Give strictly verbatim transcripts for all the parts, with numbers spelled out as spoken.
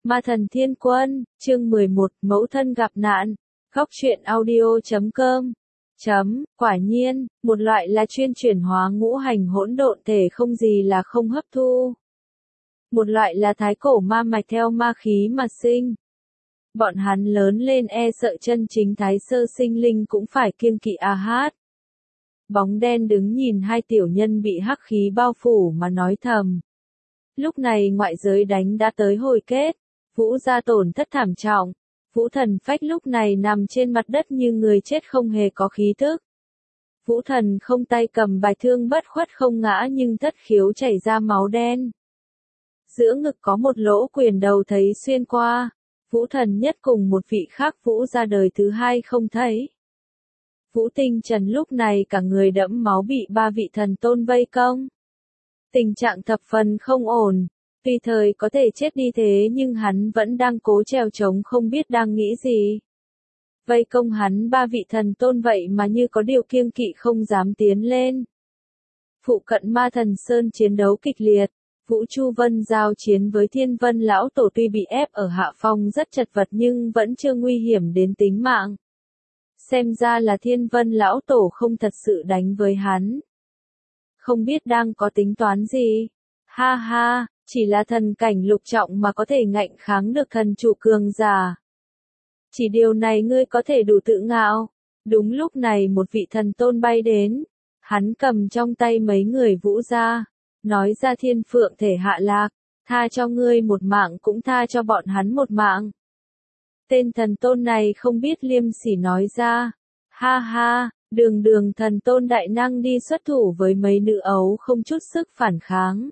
Ma thần thiên quân, chương mười một, mẫu thân gặp nạn. Góc truyện audio chấm com. Chấm, quả nhiên, một loại là chuyên chuyển hóa ngũ hành hỗn độn thể không gì là không hấp thu. Một loại là thái cổ ma mạch theo ma khí mà sinh. Bọn hắn lớn lên e sợ chân chính thái sơ sinh linh cũng phải kiêng kỵ a hát. Bóng đen đứng nhìn hai tiểu nhân bị hắc khí bao phủ mà nói thầm. Lúc này ngoại giới đánh đã tới hồi kết, Vũ gia tổn thất thảm trọng. Vũ thần phách lúc này nằm trên mặt đất như người chết không hề có khí thức. Vũ thần không tay cầm bài thương bất khuất không ngã nhưng thất khiếu chảy ra máu đen. Giữa ngực có một lỗ quyền đầu thấy xuyên qua. Vũ thần nhất cùng một vị khác Vũ ra đời thứ hai không thấy. Vũ Tinh Trần lúc này cả người đẫm máu bị ba vị thần tôn vây công. Tình trạng thập phần không ổn, tùy thời có thể chết đi thế nhưng hắn vẫn đang cố trèo trống không biết đang nghĩ gì. Vây công hắn ba vị thần tôn vậy mà như có điều kiêng kỵ không dám tiến lên. Phụ cận Ma Thần Sơn chiến đấu kịch liệt, Vũ Chu Vân giao chiến với Thiên Vân Lão Tổ tuy bị ép ở hạ phong rất chật vật nhưng vẫn chưa nguy hiểm đến tính mạng. Xem ra là Thiên Vân Lão Tổ không thật sự đánh với hắn. Không biết đang có tính toán gì. Ha ha, chỉ là thần cảnh lục trọng mà có thể ngạnh kháng được thần chủ cường giả. Chỉ điều này ngươi có thể đủ tự ngạo. Đúng lúc này một vị thần tôn bay đến. Hắn cầm trong tay mấy người Vũ gia. Nói ra thiên phượng thể hạ lạc. Tha cho ngươi một mạng cũng tha cho bọn hắn một mạng. Tên thần tôn này không biết liêm sỉ nói ra. Ha ha, đường đường thần tôn đại năng đi xuất thủ với mấy nữ ấu không chút sức phản kháng.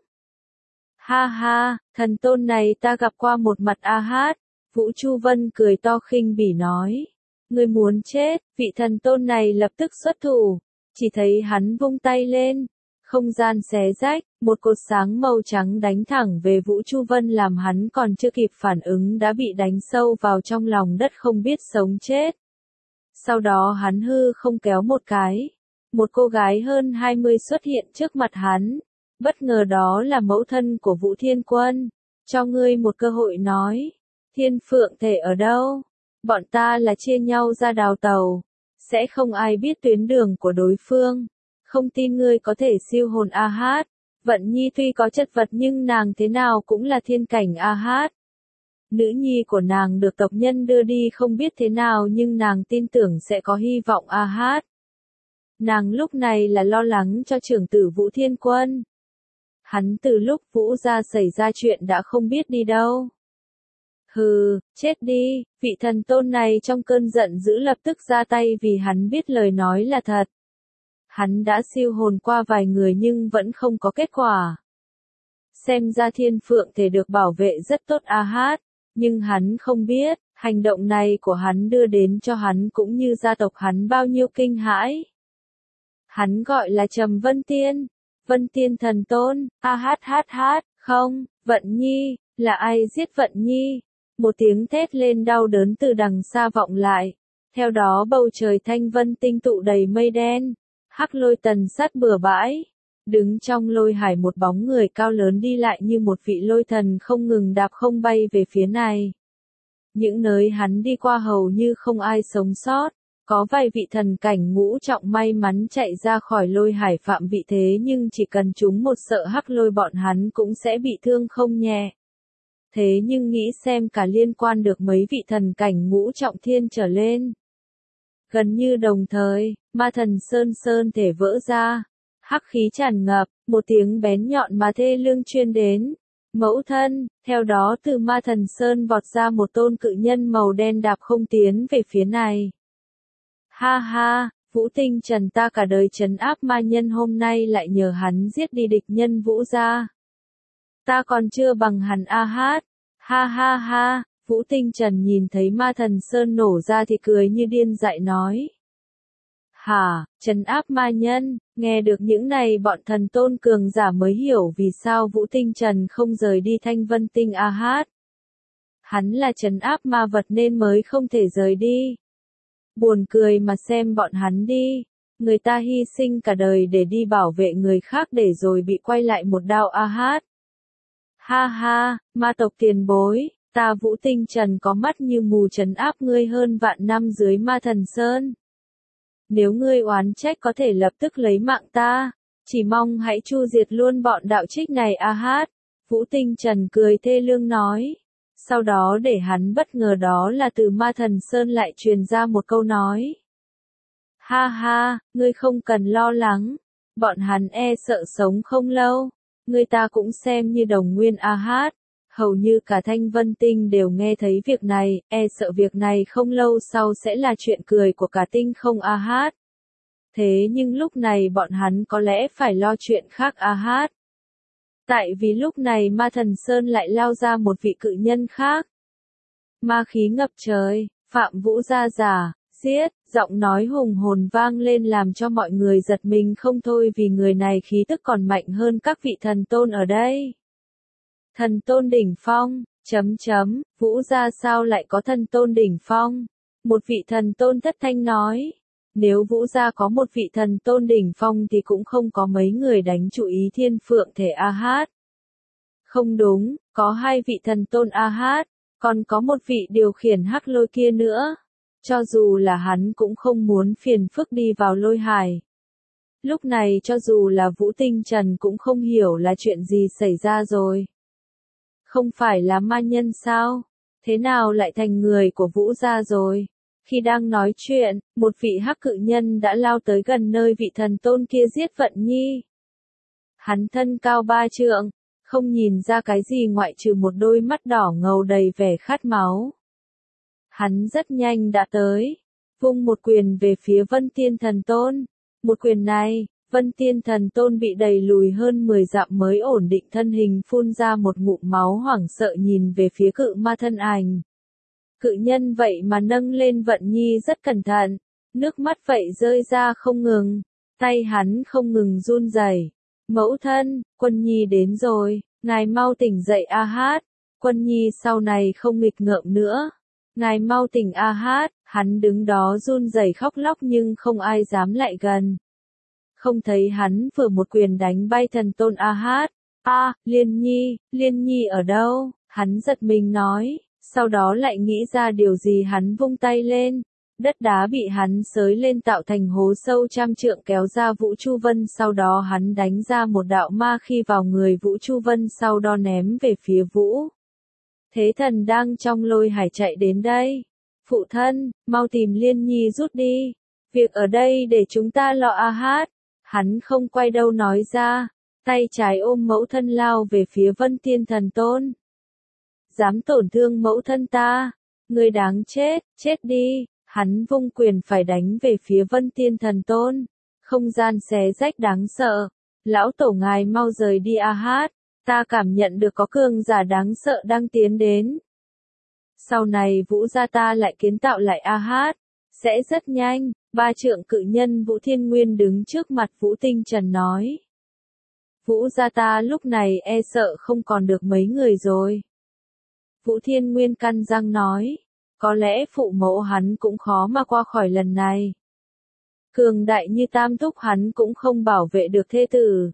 Ha ha, thần tôn này ta gặp qua một mặt a hát. Vũ Chu Vân cười to khinh bỉ nói. Ngươi muốn chết, vị thần tôn này lập tức xuất thủ. Chỉ thấy hắn vung tay lên. Không gian xé rách, một cột sáng màu trắng đánh thẳng về Vũ Chu Vân làm hắn còn chưa kịp phản ứng đã bị đánh sâu vào trong lòng đất không biết sống chết. Sau đó hắn hư không kéo một cái. Một cô gái hơn hai mươi xuất hiện trước mặt hắn. Bất ngờ đó là mẫu thân của Vũ Thiên Quân. Cho ngươi một cơ hội nói. Thiên phượng thể ở đâu? Bọn ta là chia nhau ra đào tàu. Sẽ không ai biết tuyến đường của đối phương. Không tin ngươi có thể siêu hồn a hát. Vận Nhi tuy có chất vật nhưng nàng thế nào cũng là thiên cảnh a hát. Nữ nhi của nàng được tộc nhân đưa đi không biết thế nào nhưng nàng tin tưởng sẽ có hy vọng a hát. Nàng lúc này là lo lắng cho trưởng tử Vũ Thiên Quân. Hắn từ lúc Vũ gia xảy ra chuyện đã không biết đi đâu. Hừ, chết đi, vị thần tôn này trong cơn giận dữ lập tức ra tay vì hắn biết lời nói là thật. Hắn đã siêu hồn qua vài người nhưng vẫn không có kết quả. Xem ra thiên phượng thể được bảo vệ rất tốt a hát, nhưng hắn không biết, hành động này của hắn đưa đến cho hắn cũng như gia tộc hắn bao nhiêu kinh hãi. Hắn gọi là Trầm Vân Tiên, Vân Tiên thần tôn, a hát hát hát, không, Vận Nhi, là ai giết Vận Nhi? Một tiếng thét lên đau đớn từ đằng xa vọng lại, theo đó bầu trời thanh vân tinh tụ đầy mây đen. Hắc lôi tần sát bừa bãi, đứng trong lôi hải một bóng người cao lớn đi lại như một vị lôi thần không ngừng đạp không bay về phía này. Những nơi hắn đi qua hầu như không ai sống sót, có vài vị thần cảnh ngũ trọng may mắn chạy ra khỏi lôi hải phạm vị thế nhưng chỉ cần chúng một sợ hắc lôi bọn hắn cũng sẽ bị thương không nhẹ. Thế nhưng nghĩ xem cả liên quan được mấy vị thần cảnh ngũ trọng thiên trở lên. Gần như đồng thời, Ma Thần Sơn Sơn thể vỡ ra, hắc khí tràn ngập, một tiếng bén nhọn mà thê lương truyền đến. Mẫu thân, theo đó từ Ma Thần Sơn vọt ra một tôn cự nhân màu đen đạp không tiến về phía này. Ha ha, Vũ Tinh Trần ta cả đời trấn áp ma nhân hôm nay lại nhờ hắn giết đi địch nhân Vũ gia. Ta còn chưa bằng hắn a hát, ha ha ha. Vũ Tinh Trần nhìn thấy Ma Thần Sơn nổ ra thì cười như điên dại nói. Hả, trấn áp ma nhân, nghe được những này bọn thần tôn cường giả mới hiểu vì sao Vũ Tinh Trần không rời đi Thanh Vân Tinh a hát. Hắn là trấn áp ma vật nên mới không thể rời đi. Buồn cười mà xem bọn hắn đi, người ta hy sinh cả đời để đi bảo vệ người khác để rồi bị quay lại một đao a hát. Ha ha, ma tộc tiền bối. Ta Vũ Tinh Trần có mắt như mù trấn áp ngươi hơn vạn năm dưới Ma Thần Sơn. Nếu ngươi oán trách có thể lập tức lấy mạng ta, chỉ mong hãy chu diệt luôn bọn đạo trích này a hát. Vũ Tinh Trần cười thê lương nói. Sau đó để hắn bất ngờ đó là từ Ma Thần Sơn lại truyền ra một câu nói. Ha ha, ngươi không cần lo lắng, bọn hắn e sợ sống không lâu, người ta cũng xem như đồng nguyên a hát. Hầu như cả Thanh Vân Tinh đều nghe thấy việc này, e sợ việc này không lâu sau sẽ là chuyện cười của cả tinh không a hát. Thế nhưng lúc này bọn hắn có lẽ phải lo chuyện khác a hát. Tại vì lúc này Ma Thần Sơn lại lao ra một vị cự nhân khác. Ma khí ngập trời, Phạm Vũ ra giả, giết, giọng nói hùng hồn vang lên làm cho mọi người giật mình không thôi vì người này khí tức còn mạnh hơn các vị thần tôn ở đây. Thần tôn đỉnh phong, chấm chấm, Vũ ra sao lại có thần tôn đỉnh phong? Một vị thần tôn thất thanh nói. Nếu Vũ gia có một vị thần tôn đỉnh phong thì cũng không có mấy người đánh chủ ý thiên phượng thể a hát. Không đúng, có hai vị thần tôn a hát, còn có một vị điều khiển hắc lôi kia nữa. Cho dù là hắn cũng không muốn phiền phức đi vào lôi hải. Lúc này cho dù là Vũ Tinh Trần cũng không hiểu là chuyện gì xảy ra rồi. Không phải là ma nhân sao? Thế nào lại thành người của Vũ gia rồi? Khi đang nói chuyện, một vị hắc cự nhân đã lao tới gần nơi vị thần tôn kia giết Vận Nhi. Hắn thân cao ba trượng, không nhìn ra cái gì ngoại trừ một đôi mắt đỏ ngầu đầy vẻ khát máu. Hắn rất nhanh đã tới, vung một quyền về phía Vân Tiên Thần Tôn. Một quyền này, Vân Tiên Thần Tôn bị đẩy lùi hơn mười dặm mới ổn định thân hình phun ra một ngụm máu hoảng sợ nhìn về phía cự ma thân ảnh. Cự nhân vậy mà nâng lên Vận Nhi rất cẩn thận, nước mắt vậy rơi ra không ngừng, tay hắn không ngừng run rẩy. Mẫu thân, Quân Nhi đến rồi, ngài mau tỉnh dậy a hát, Quân Nhi sau này không nghịch ngợm nữa. Ngài mau tỉnh a hát, hắn đứng đó run rẩy khóc lóc nhưng không ai dám lại gần. Không thấy hắn vừa một quyền đánh bay thần tôn a hát. A, Liên Nhi, Liên Nhi ở đâu? Hắn giật mình nói. Sau đó lại nghĩ ra điều gì hắn vung tay lên. Đất đá bị hắn xới lên tạo thành hố sâu trăm trượng kéo ra Vũ Chu Vân. Sau đó hắn đánh ra một đạo ma khi vào người Vũ Chu Vân sau đó ném về phía Vũ. Thế thần đang trong lôi hải chạy đến đây. Phụ thân, mau tìm Liên Nhi rút đi. Việc ở đây để chúng ta lo a hát. Hắn không quay đâu nói ra. Tay trái ôm mẫu thân lao về phía Vân Tiên Thần Tôn. Dám tổn thương mẫu thân ta, ngươi đáng chết, chết đi. Hắn vung quyền phải đánh về phía Vân Tiên Thần Tôn. Không gian xé rách đáng sợ. Lão tổ ngài mau rời đi a hát. Ta cảm nhận được có cường giả đáng sợ đang tiến đến. Sau này Vũ gia ta lại kiến tạo lại a hát. Sẽ rất nhanh. Ba trượng cự nhân Vũ Thiên Nguyên đứng trước mặt Vũ Tinh Trần nói. Vũ gia ta lúc này e sợ không còn được mấy người rồi. Vũ Thiên Nguyên căn răng nói. Có lẽ phụ mẫu hắn cũng khó mà qua khỏi lần này. Cường đại như Tam Thúc hắn cũng không bảo vệ được thê tử.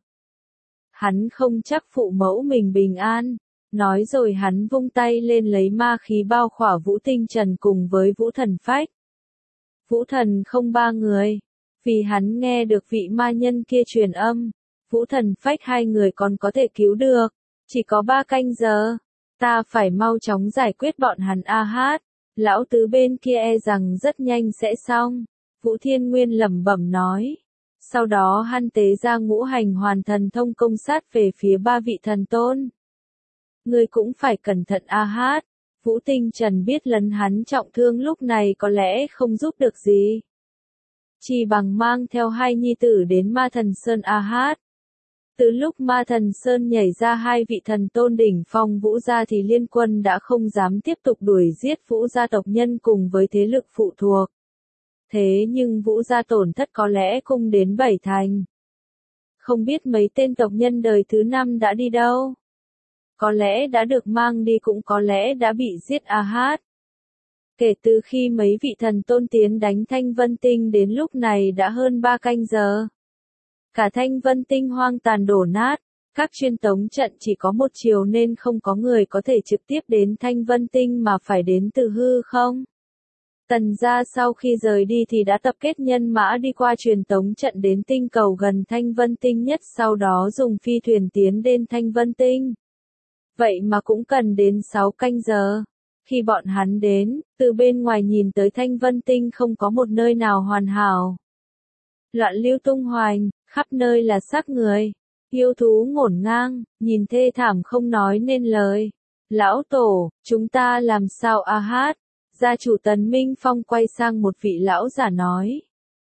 Hắn không chắc phụ mẫu mình bình an. Nói rồi hắn vung tay lên lấy ma khí bao khỏa Vũ Tinh Trần cùng với Vũ Thần Phách. Vũ Thần không ba người. Vì hắn nghe được vị ma nhân kia truyền âm. Vũ Thần Phách hai người còn có thể cứu được. Chỉ có ba canh giờ. Ta phải mau chóng giải quyết bọn hắn a hát. Lão tứ bên kia e rằng rất nhanh sẽ xong. Vũ Thiên Nguyên lẩm bẩm nói. Sau đó hắn tế ra ngũ hành hoàn thần thông công sát về phía ba vị thần tôn. Ngươi cũng phải cẩn thận a hát. Vũ Tinh Trần biết lần hắn trọng thương lúc này có lẽ không giúp được gì. Chỉ bằng mang theo hai nhi tử đến Ma Thần Sơn a hát. Từ lúc Ma Thần Sơn nhảy ra hai vị thần tôn đỉnh phong Vũ gia thì liên quân đã không dám tiếp tục đuổi giết Vũ gia tộc nhân cùng với thế lực phụ thuộc. Thế nhưng Vũ gia tổn thất có lẽ cũng đến bảy thành. Không biết mấy tên tộc nhân đời thứ năm đã đi đâu. Có lẽ đã được mang đi cũng có lẽ đã bị giết a hát. Kể từ khi mấy vị thần tôn tiến đánh Thanh Vân Tinh đến lúc này đã hơn ba canh giờ. Cả Thanh Vân Tinh hoang tàn đổ nát, Các truyền tống trận chỉ có một chiều nên không có người có thể trực tiếp đến Thanh Vân Tinh mà phải đến từ hư không. Tần gia sau khi rời đi thì đã tập kết nhân mã đi qua truyền tống trận đến tinh cầu gần Thanh Vân Tinh nhất, sau đó dùng phi thuyền tiến đến Thanh Vân Tinh. Vậy mà cũng cần đến sáu canh giờ. Khi bọn hắn đến, từ bên ngoài nhìn tới Thanh Vân Tinh không có một nơi nào hoàn hảo. Loạn lưu tung hoành, khắp nơi là xác người. Yêu thú ngổn ngang, nhìn thê thảm không nói nên lời. Lão tổ, chúng ta làm sao a hát? Gia chủ Tần Minh Phong quay sang một vị lão giả nói.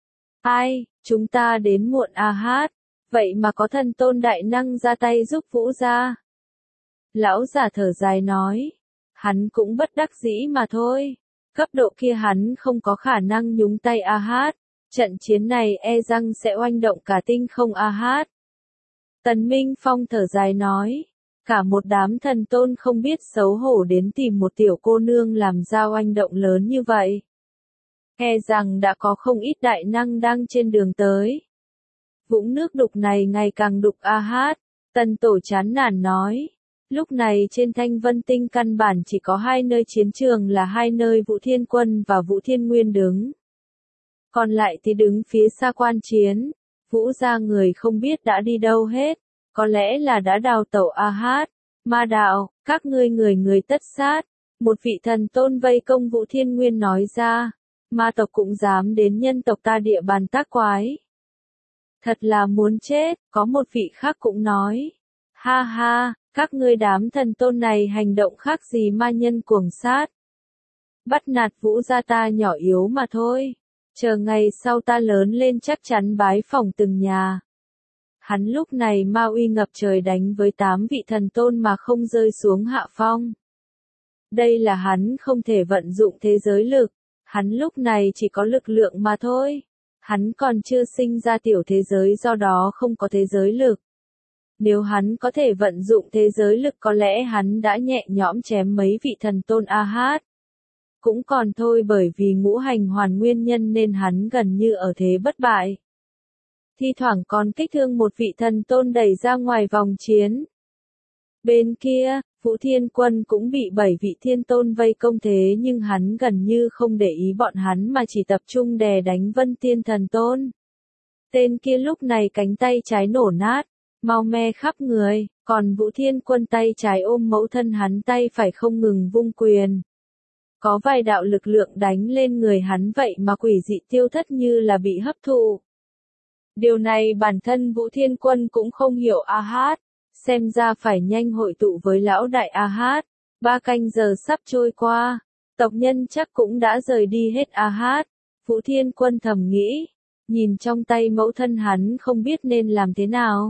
Ai, chúng ta đến muộn a hát, vậy mà có thần tôn đại năng ra tay giúp Vũ gia. Lão giả thở dài nói. Hắn cũng bất đắc dĩ mà thôi. Cấp độ kia hắn không có khả năng nhúng tay a hát. Trận chiến này e rằng sẽ oanh động cả tinh không a hát. Tần Minh Phong thở dài nói. Cả một đám thần tôn không biết xấu hổ đến tìm một tiểu cô nương làm ra oanh động lớn như vậy. E rằng đã có không ít đại năng đang trên đường tới. Vũng nước đục này ngày càng đục a hát. Tần tổ chán nản nói. Lúc này trên Thanh Vân Tinh căn bản chỉ có hai nơi chiến trường là hai nơi Vũ Thiên Quân và Vũ Thiên Nguyên đứng. Còn lại thì đứng phía xa quan chiến. Vũ gia người không biết đã đi đâu hết. Có lẽ là đã đào tẩu a hát. Ma đạo, các ngươi người người tất sát. Một vị thần tôn vây công Vũ Thiên Nguyên nói ra. Ma tộc cũng dám đến nhân tộc ta địa bàn tác quái. Thật là muốn chết, có một vị khác cũng nói. Ha ha, các ngươi đám thần tôn này hành động khác gì ma nhân cuồng sát. Bắt nạt Vũ gia ta nhỏ yếu mà thôi. Chờ ngày sau ta lớn lên chắc chắn bái phỏng từng nhà. Hắn lúc này ma uy ngập trời đánh với tám vị thần tôn mà không rơi xuống hạ phong. Đây là hắn không thể vận dụng thế giới lực. Hắn lúc này chỉ có lực lượng mà thôi. Hắn còn chưa sinh ra tiểu thế giới do đó không có thế giới lực. Nếu hắn có thể vận dụng thế giới lực có lẽ hắn đã nhẹ nhõm chém mấy vị thần tôn a hát. Cũng còn thôi, bởi vì ngũ hành hoàn nguyên nhân nên hắn gần như ở thế bất bại. Thi thoảng còn kích thương một vị thần tôn đẩy ra ngoài vòng chiến. Bên kia, Vũ Thiên Quân cũng bị bảy vị thiên tôn vây công thế nhưng hắn gần như không để ý bọn hắn mà chỉ tập trung đè đánh Vân Tiên thần tôn. Tên kia lúc này cánh tay trái nổ nát, mau me khắp người, còn Vũ Thiên Quân tay trái ôm mẫu thân hắn, tay phải không ngừng vung quyền. Có vài đạo lực lượng đánh lên người hắn vậy mà quỷ dị tiêu thất như là bị hấp thụ. Điều này bản thân Vũ Thiên Quân cũng không hiểu a hát, xem ra phải nhanh hội tụ với lão đại a hát. Ba canh giờ sắp trôi qua, tộc nhân chắc cũng đã rời đi hết a hát. Vũ Thiên Quân thầm nghĩ, nhìn trong tay mẫu thân hắn không biết nên làm thế nào.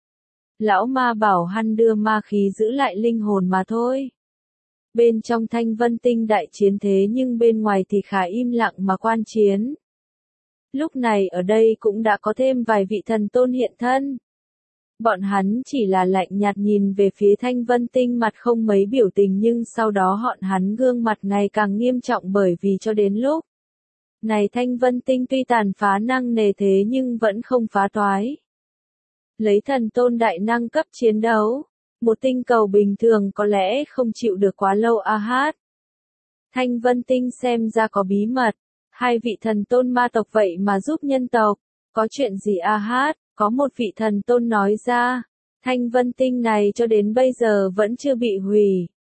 Lão ma bảo hắn đưa ma khí giữ lại linh hồn mà thôi. Bên trong Thanh Vân Tinh đại chiến thế nhưng bên ngoài thì khá im lặng mà quan chiến. Lúc này ở đây cũng đã có thêm vài vị thần tôn hiện thân. Bọn hắn chỉ là lạnh nhạt nhìn về phía Thanh Vân Tinh, mặt không mấy biểu tình, nhưng sau đó họ hắn gương mặt ngày càng nghiêm trọng bởi vì cho đến lúc này Thanh Vân Tinh tuy tàn phá năng nề thế nhưng vẫn không phá toái. Lấy thần tôn đại năng cấp chiến đấu, một tinh cầu bình thường có lẽ không chịu được quá lâu a hát. Thanh Vân Tinh xem ra có bí mật. Hai vị thần tôn ma tộc vậy mà giúp nhân tộc. Có chuyện gì a hát? Có một vị thần tôn nói ra. Thanh Vân Tinh này cho đến bây giờ vẫn chưa bị hủy.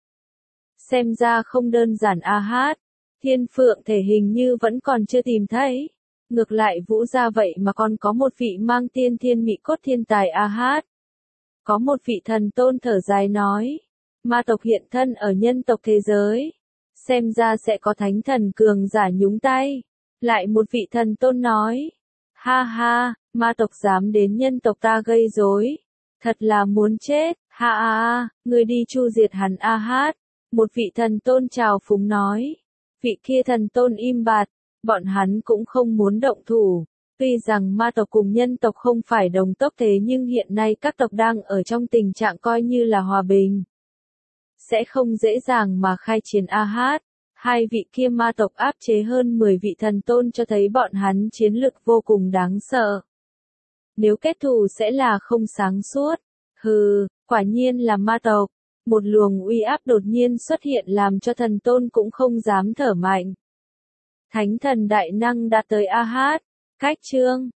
Xem ra không đơn giản a hát. Thiên Phượng thể hình như vẫn còn chưa tìm thấy. Ngược lại Vũ gia vậy mà còn có một vị mang tiên thiên mị cốt thiên tài a hát. Có một vị thần tôn thở dài nói. Ma tộc hiện thân ở nhân tộc thế giới. Xem ra sẽ có thánh thần cường giả nhúng tay. Lại một vị thần tôn nói. Ha ha, ma tộc dám đến nhân tộc ta gây rối. Thật là muốn chết, ha ha ha, người đi chu diệt hắn a hát. Một vị thần tôn chào phúng nói. Vị kia thần tôn im bặt, bọn hắn cũng không muốn động thủ. Tuy rằng ma tộc cùng nhân tộc không phải đồng tốc thế nhưng hiện nay các tộc đang ở trong tình trạng coi như là hòa bình. Sẽ không dễ dàng mà khai chiến a hát. Hai vị kia ma tộc áp chế hơn mười vị thần tôn cho thấy bọn hắn chiến lực vô cùng đáng sợ. Nếu kết thù sẽ là không sáng suốt. Hừ, quả nhiên là ma tộc. Một luồng uy áp đột nhiên xuất hiện làm cho thần tôn cũng không dám thở mạnh. Thánh thần đại năng đã tới A Hát. Cách chương